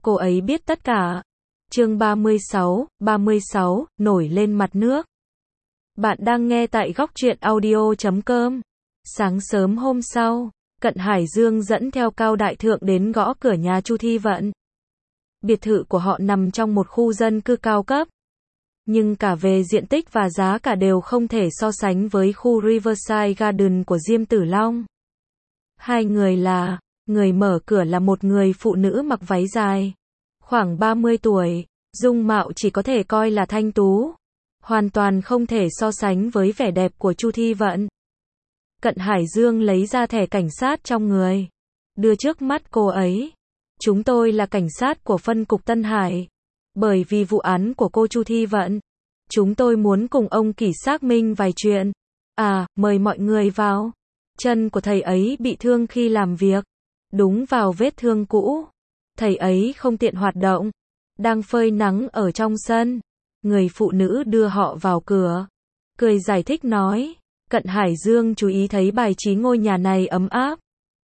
cô ấy biết tất cả. Chương 36, nổi lên mặt nước. Bạn đang nghe tại góc truyện audio.com. Sáng sớm hôm sau, Cận Hải Dương dẫn theo Cao Đại Thượng đến gõ cửa nhà Chu Thi Vận. Biệt thự của họ nằm trong một khu dân cư cao cấp, nhưng cả về diện tích và giá cả đều không thể so sánh với khu Riverside Garden của Diêm Tử Long. Hai người là, người mở cửa là một người phụ nữ mặc váy dài, khoảng 30 tuổi, dung mạo chỉ có thể coi là thanh tú, hoàn toàn không thể so sánh với vẻ đẹp của Chu Thi Vận. Cận Hải Dương lấy ra thẻ cảnh sát trong người, đưa trước mắt cô ấy. Chúng tôi là cảnh sát của phân cục Tân Hải. Bởi vì vụ án của cô Chu Thi Vận, chúng tôi muốn cùng ông Kỷ xác minh vài chuyện. Mời mọi người vào. Chân của thầy ấy bị thương khi làm việc, đúng vào vết thương cũ. Thầy ấy không tiện hoạt động, đang phơi nắng ở trong sân. Người phụ nữ đưa họ vào cửa, cười giải thích nói. Cận Hải Dương chú ý thấy bài trí ngôi nhà này ấm áp,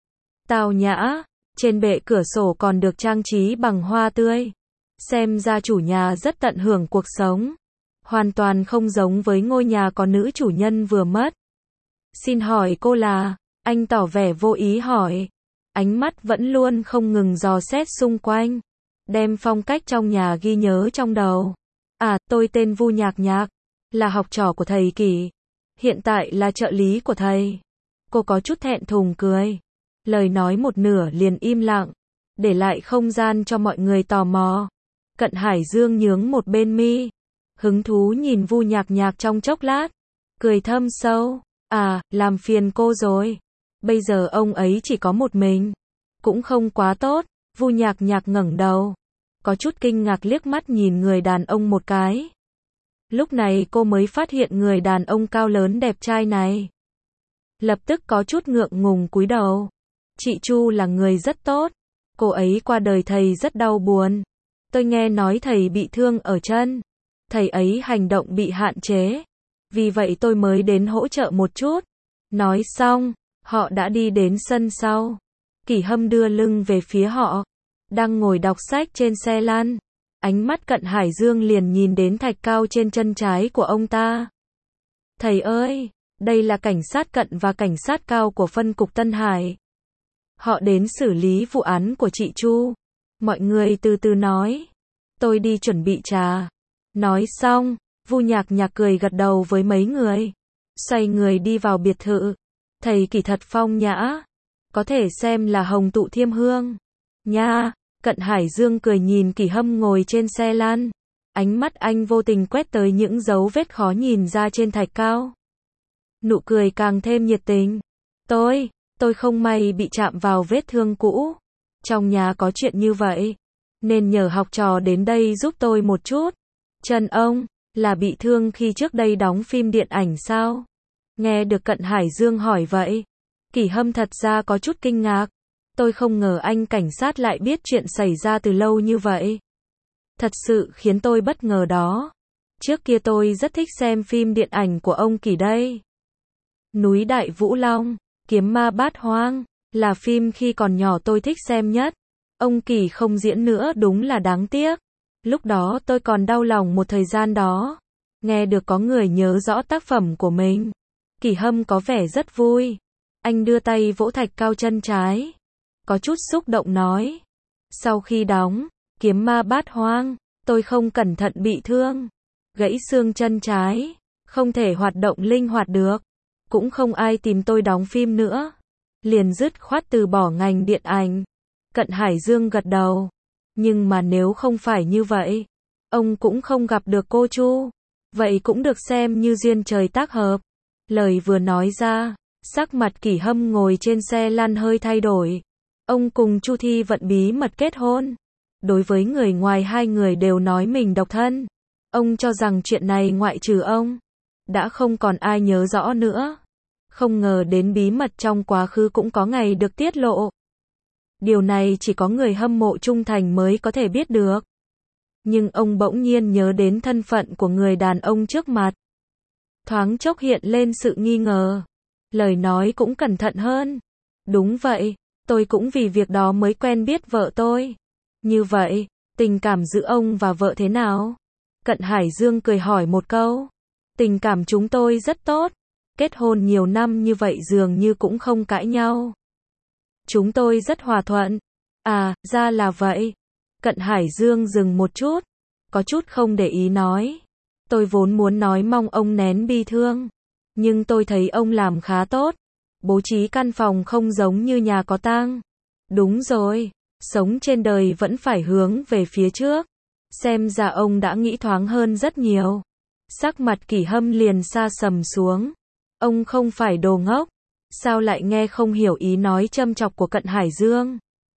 tao nhã, trên bệ cửa sổ còn được trang trí bằng hoa tươi. Xem ra chủ nhà rất tận hưởng cuộc sống, hoàn toàn không giống với ngôi nhà có nữ chủ nhân vừa mất. Xin hỏi cô là? Anh tỏ vẻ vô ý hỏi, ánh mắt vẫn luôn không ngừng dò xét xung quanh, đem phong cách trong nhà ghi nhớ trong đầu. Tôi tên Vu Nhạc Nhạc, là học trò của thầy Kỷ, hiện tại là trợ lý của thầy. Cô có chút thẹn thùng cười, lời nói một nửa liền im lặng, để lại không gian cho mọi người tò mò. Cận Hải Dương nhướng một bên mi, hứng thú nhìn Vu Nhạc Nhạc trong chốc lát, cười thâm sâu. Làm phiền cô rồi. Bây giờ ông ấy chỉ có một mình, cũng không quá tốt. Vu Nhạc Nhạc ngẩng đầu, có chút kinh ngạc liếc mắt nhìn người đàn ông một cái. Lúc này cô mới phát hiện người đàn ông cao lớn đẹp trai này. Lập tức có chút ngượng ngùng cúi đầu. Chị Chu là người rất tốt, cô ấy qua đời thầy rất đau buồn. Tôi nghe nói thầy bị thương ở chân, thầy ấy hành động bị hạn chế, vì vậy tôi mới đến hỗ trợ một chút. Nói xong, họ đã đi đến sân sau. Kỷ Hâm đưa lưng về phía họ, đang ngồi đọc sách trên xe lăn. Ánh mắt Cận Hải Dương liền nhìn đến thạch cao trên chân trái của ông ta. Thầy ơi, đây là cảnh sát Cận và cảnh sát Cao của phân cục Tân Hải. Họ đến xử lý vụ án của chị Chu. Mọi người từ từ nói. Tôi đi chuẩn bị trà. Nói xong, Vu Nhạc Nhạc cười gật đầu với mấy người, xoay người đi vào biệt thự. Thầy Kỷ thật phong nhã, có thể xem là hồng tụ thiêm hương nha. Cận Hải Dương cười nhìn Kỷ Hâm ngồi trên xe lăn, ánh mắt anh vô tình quét tới những dấu vết khó nhìn ra trên thạch cao. Nụ cười càng thêm nhiệt tình. Tôi không may bị chạm vào vết thương cũ. Trong nhà có chuyện như vậy, nên nhờ học trò đến đây giúp tôi một chút. Chân ông, là bị thương khi trước đây đóng phim điện ảnh sao? Nghe được Cận Hải Dương hỏi vậy, Kỷ Hâm thật ra có chút kinh ngạc. Tôi không ngờ anh cảnh sát lại biết chuyện xảy ra từ lâu như vậy. Thật sự khiến tôi bất ngờ đó. Trước kia tôi rất thích xem phim điện ảnh của ông Kỷ đây. Núi Đại Vũ Long, Kiếm Ma Bát Hoang, là phim khi còn nhỏ tôi thích xem nhất. Ông Kỷ không diễn nữa đúng là đáng tiếc. Lúc đó tôi còn đau lòng một thời gian đó. Nghe được có người nhớ rõ tác phẩm của mình, Kỷ Hâm có vẻ rất vui. Anh đưa tay vỗ thạch cao chân trái, có chút xúc động nói. Sau khi đóng Kiếm Ma Bát Hoang, tôi không cẩn thận bị thương, gãy xương chân trái, không thể hoạt động linh hoạt được. Cũng không ai tìm tôi đóng phim nữa, liền dứt khoát từ bỏ ngành điện ảnh. Cận Hải Dương gật đầu. Nhưng mà nếu không phải như vậy, ông cũng không gặp được cô Chu. Vậy cũng được xem như duyên trời tác hợp. Lời vừa nói ra, sắc mặt Kỷ Hâm ngồi trên xe lăn hơi thay đổi. Ông cùng Chu Thi Vận bí mật kết hôn. Đối với người ngoài hai người đều nói mình độc thân. Ông cho rằng chuyện này ngoại trừ ông, đã không còn ai nhớ rõ nữa. Không ngờ đến bí mật trong quá khứ cũng có ngày được tiết lộ. Điều này chỉ có người hâm mộ trung thành mới có thể biết được. Nhưng ông bỗng nhiên nhớ đến thân phận của người đàn ông trước mặt. Thoáng chốc hiện lên sự nghi ngờ. Lời nói cũng cẩn thận hơn. Đúng vậy, tôi cũng vì việc đó mới quen biết vợ tôi. Như vậy, tình cảm giữa ông và vợ thế nào? Cận Hải Dương cười hỏi một câu. Tình cảm chúng tôi rất tốt. Kết hôn nhiều năm như vậy dường như cũng không cãi nhau. Chúng tôi rất hòa thuận. À, ra là vậy. Cận Hải Dương dừng một chút. Có chút không để ý nói. Tôi vốn muốn nói mong ông nén bi thương. Nhưng tôi thấy ông làm khá tốt. Bố trí căn phòng không giống như nhà có tang. Đúng rồi. Sống trên đời vẫn phải hướng về phía trước. Xem ra ông đã nghĩ thoáng hơn rất nhiều. Sắc mặt Kỷ Hâm liền sa sầm xuống. Ông không phải đồ ngốc. Sao lại nghe không hiểu ý nói châm chọc của Cận Hải Dương?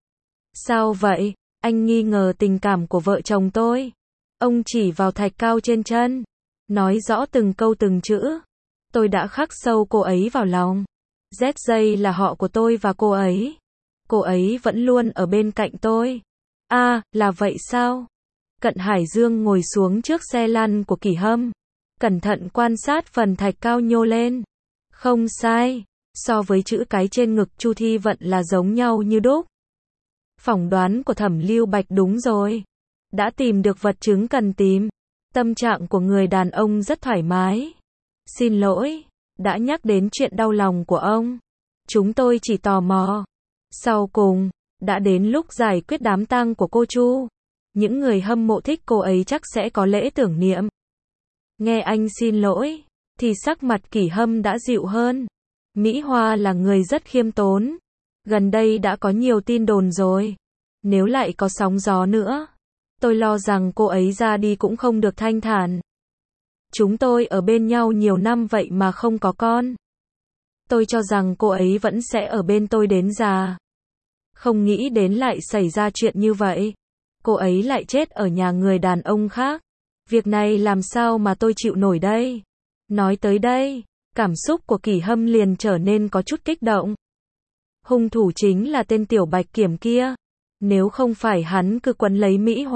Sao vậy? Anh nghi ngờ tình cảm của vợ chồng tôi. Ông chỉ vào thạch cao trên chân. Nói rõ từng câu từng chữ. Tôi đã khắc sâu cô ấy vào lòng. ZJ là họ của tôi và cô ấy. Cô ấy vẫn luôn ở bên cạnh tôi. À, là vậy sao? Cận Hải Dương ngồi xuống trước xe lăn của Kỷ Hâm. Cẩn thận quan sát phần thạch cao nhô lên. Không sai. So với chữ cái trên ngực Chu Thi Vận là giống nhau như đúc. Phỏng đoán của Thẩm Lưu Bạch đúng rồi. Đã tìm được vật chứng cần tìm. Tâm trạng của người đàn ông rất thoải mái. Xin lỗi, đã nhắc đến chuyện đau lòng của ông. Chúng tôi chỉ tò mò. Sau cùng, đã đến lúc giải quyết đám tang của cô Chu. Những người hâm mộ thích cô ấy chắc sẽ có lễ tưởng niệm. Nghe anh xin lỗi, thì sắc mặt Kỷ Hâm đã dịu hơn. Mỹ Hoa là người rất khiêm tốn. Gần đây đã có nhiều tin đồn rồi. Nếu lại có sóng gió nữa, tôi lo rằng cô ấy ra đi cũng không được thanh thản. Chúng tôi ở bên nhau nhiều năm vậy mà không có con. Tôi cho rằng cô ấy vẫn sẽ ở bên tôi đến già. Không nghĩ đến lại xảy ra chuyện như vậy. Cô ấy lại chết ở nhà người đàn ông khác. Việc này làm sao mà tôi chịu nổi đây? Nói tới đây, cảm xúc của Kỷ Hâm liền trở nên có chút kích động. Hung thủ chính là tên Tiểu Bạch Kiểm kia. Nếu không phải hắn cứ quấn lấy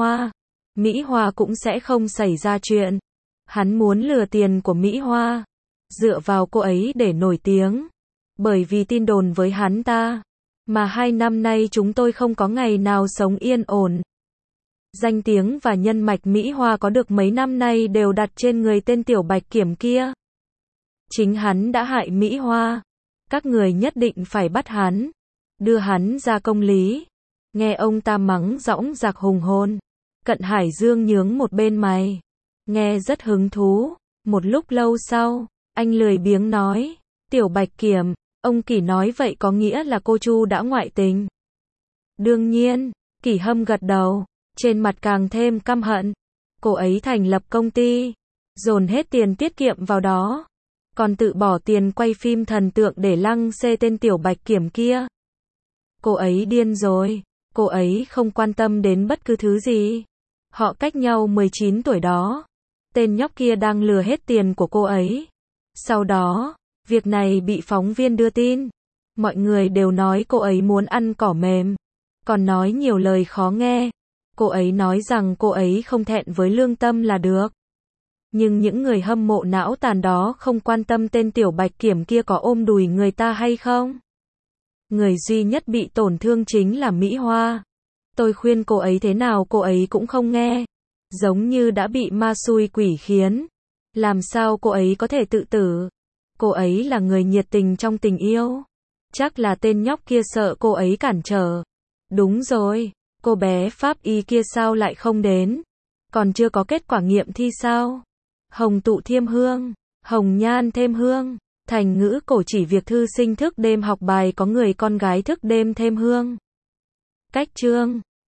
Mỹ Hoa cũng sẽ không xảy ra chuyện. Hắn muốn lừa tiền của Mỹ Hoa, dựa vào cô ấy để nổi tiếng. Bởi vì tin đồn với hắn ta, mà 2 năm nay chúng tôi không có ngày nào sống yên ổn. Danh tiếng và nhân mạch Mỹ Hoa có được mấy năm nay đều đặt trên người tên Tiểu Bạch Kiểm kia. Chính hắn đã hại Mỹ Hoa. Các người nhất định phải bắt hắn, đưa hắn ra công lý. Nghe ông ta mắng dõng dạc hùng hồn, Cận Hải Dương nhướng một bên mày. Nghe rất hứng thú. Một lúc lâu sau, anh lười biếng nói, Tiểu Bạch Kiểm, ông Kỷ nói vậy có nghĩa là cô Chu đã ngoại tình? Đương nhiên, Kỷ Hâm gật đầu, trên mặt càng thêm căm hận. Cô ấy thành lập công ty, dồn hết tiền tiết kiệm vào đó, còn tự bỏ tiền quay phim thần tượng để lăng xê tên Tiểu Bạch Kiểm kia. Cô ấy điên rồi, cô ấy không quan tâm đến bất cứ thứ gì. Họ cách nhau 19 tuổi đó. Tên nhóc kia đang lừa hết tiền của cô ấy. Sau đó, việc này bị phóng viên đưa tin. Mọi người đều nói cô ấy muốn ăn cỏ mềm, còn nói nhiều lời khó nghe. Cô ấy nói rằng cô ấy không thẹn với lương tâm là được. Nhưng những người hâm mộ não tàn đó không quan tâm tên Tiểu Bạch Kiểm kia có ôm đùi người ta hay không. Người duy nhất bị tổn thương chính là Mỹ Hoa. Tôi khuyên cô ấy thế nào cô ấy cũng không nghe. Giống như đã bị ma xui quỷ khiến. Làm sao cô ấy có thể tự tử? Cô ấy là người nhiệt tình trong tình yêu. Chắc là tên nhóc kia sợ cô ấy cản trở. Đúng rồi, cô bé pháp y kia sao lại không đến? Còn chưa có kết quả nghiệm thi sao? Hồng tụ thiêm hương, hồng nhan thêm hương. Thành ngữ cổ chỉ việc thư sinh thức đêm học bài có người con gái thức đêm thêm hương. Cách chương